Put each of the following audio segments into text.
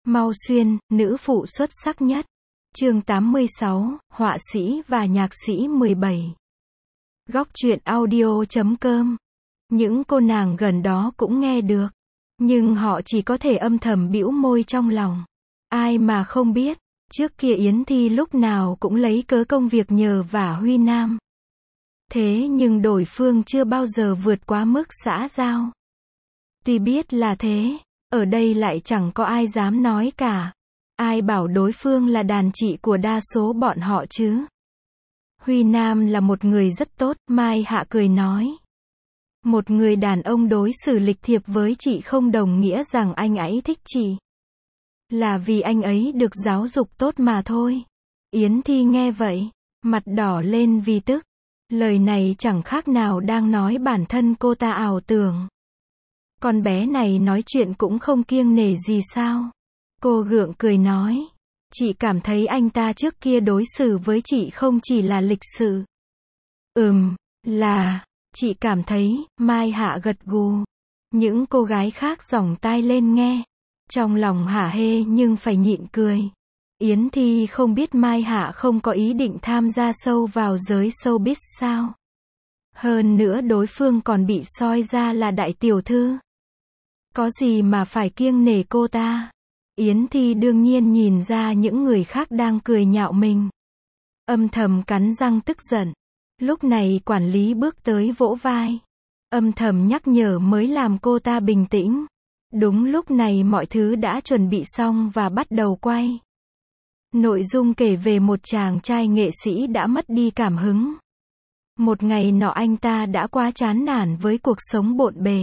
Mau Xuyên, nữ phụ xuất sắc nhất. Chương 86, họa sĩ và nhạc sĩ 17. Góc truyện audio.com. Những cô nàng gần đó cũng nghe được, nhưng họ chỉ có thể âm thầm bĩu môi trong lòng. Ai mà không biết, trước kia Yến Thi lúc nào cũng lấy cớ công việc nhờ vả Huy Nam. Thế nhưng đối phương chưa bao giờ vượt quá mức xã giao. Tuy biết là thế, ở đây lại chẳng có ai dám nói cả. Ai bảo đối phương là đàn chị của đa số bọn họ chứ? Huy Nam là một người rất tốt, Mai Hạ cười nói. Một người đàn ông đối xử lịch thiệp với chị không đồng nghĩa rằng anh ấy thích chị. Là vì anh ấy được giáo dục tốt mà thôi. Yến Thi nghe vậy, mặt đỏ lên vì tức. Lời này chẳng khác nào đang nói bản thân cô ta ảo tưởng. Con bé này nói chuyện cũng không kiêng nể gì sao? Cô gượng cười nói. Chị cảm thấy anh ta trước kia đối xử với chị không chỉ là lịch sự. Là, chị cảm thấy, Mai Hạ gật gù. Những cô gái khác giỏng tai lên nghe. Trong lòng hả hê nhưng phải nhịn cười. Yến Thi không biết Mai Hạ không có ý định tham gia sâu vào giới showbiz sao? Hơn nữa đối phương còn bị soi ra là đại tiểu thư. Có gì mà phải kiêng nể cô ta? Yến Thi đương nhiên nhìn ra những người khác đang cười nhạo mình. Âm thầm cắn răng tức giận. Lúc này quản lý bước tới vỗ vai. Âm thầm nhắc nhở mới làm cô ta bình tĩnh. Đúng lúc này mọi thứ đã chuẩn bị xong và bắt đầu quay. Nội dung kể về một chàng trai nghệ sĩ đã mất đi cảm hứng. Một ngày nọ anh ta đã quá chán nản với cuộc sống bộn bề.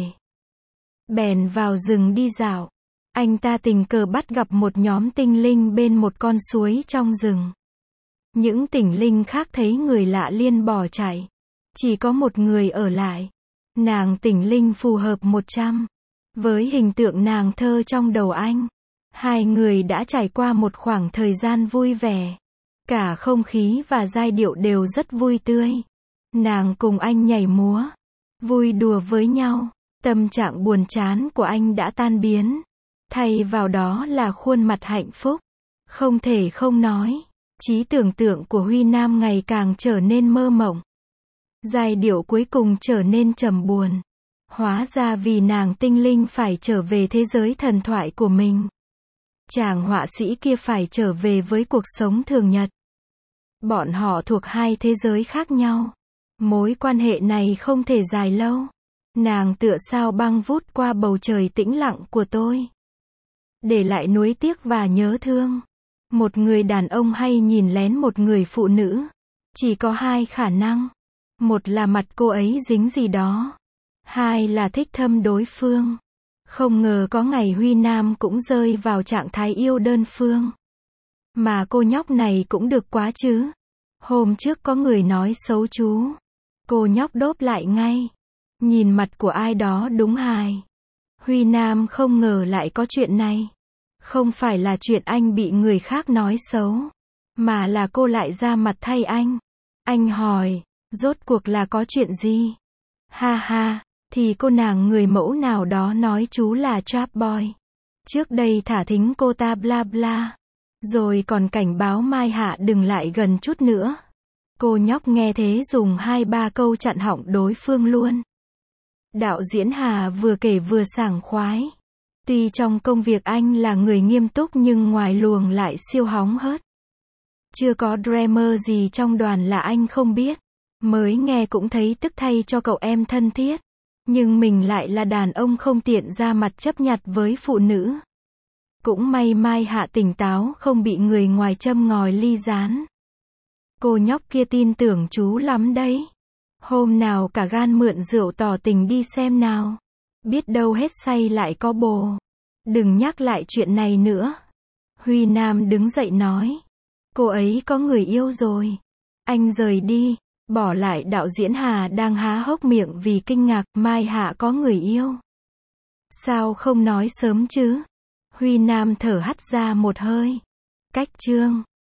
Bèn vào rừng đi dạo. Anh ta tình cờ bắt gặp một nhóm tinh linh bên một con suối trong rừng. Những tinh linh khác thấy người lạ liền bỏ chạy. Chỉ có một người ở lại. Nàng tinh linh phù hợp 100. Với hình tượng nàng thơ trong đầu anh. Hai người đã trải qua một khoảng thời gian vui vẻ. Cả không khí và giai điệu đều rất vui tươi. Nàng cùng anh nhảy múa. Vui đùa với nhau. Tâm trạng buồn chán của anh đã tan biến. Thay vào đó là khuôn mặt hạnh phúc. Không thể không nói. Trí tưởng tượng của Huy Nam ngày càng trở nên mơ mộng. Giai điệu cuối cùng trở nên trầm buồn. Hóa ra vì nàng tinh linh phải trở về thế giới thần thoại của mình. Chàng họa sĩ kia phải trở về với cuộc sống thường nhật. Bọn họ thuộc hai thế giới khác nhau. Mối quan hệ này không thể dài lâu. Nàng tựa sao băng vút qua bầu trời tĩnh lặng của tôi. Để lại nuối tiếc và nhớ thương. Một người đàn ông hay nhìn lén một người phụ nữ. Chỉ có hai khả năng. Một là mặt cô ấy dính gì đó. Hai là thích thâm đối phương. Không ngờ có ngày Huy Nam cũng rơi vào trạng thái yêu đơn phương. Mà cô nhóc này cũng được quá chứ. Hôm trước có người nói xấu chú. Cô nhóc đốp lại ngay. Nhìn mặt của ai đó đúng hài. Huy Nam không ngờ lại có chuyện này. Không phải là chuyện anh bị người khác nói xấu. Mà là cô lại ra mặt thay anh. Anh hỏi, rốt cuộc là có chuyện gì? Ha ha, thì cô nàng người mẫu nào đó nói chú là trap boy. Trước đây thả thính cô ta bla bla. Rồi còn cảnh báo Mai Hạ đừng lại gần chút nữa. Cô nhóc nghe thế dùng 2-3 câu chặn họng đối phương luôn. Đạo diễn Hà vừa kể vừa sảng khoái. Tuy trong công việc anh là người nghiêm túc nhưng ngoài luồng lại siêu hóng hớt. Chưa có drama gì trong đoàn là anh không biết. Mới nghe cũng thấy tức thay cho cậu em thân thiết. Nhưng mình lại là đàn ông không tiện ra mặt chấp nhặt với phụ nữ. Cũng may Mai Hạ tỉnh táo không bị người ngoài châm ngòi ly gián. Cô nhóc kia tin tưởng chú lắm đấy. Hôm nào cả gan mượn rượu tỏ tình đi xem nào. Biết đâu hết say lại có bồ. Đừng nhắc lại chuyện này nữa. Huy Nam đứng dậy nói. Cô ấy có người yêu rồi. Anh rời đi. Bỏ lại đạo diễn Hà đang há hốc miệng vì kinh ngạc. Mai Hạ có người yêu. Sao không nói sớm chứ? Huy Nam thở hắt ra một hơi. Cách chương.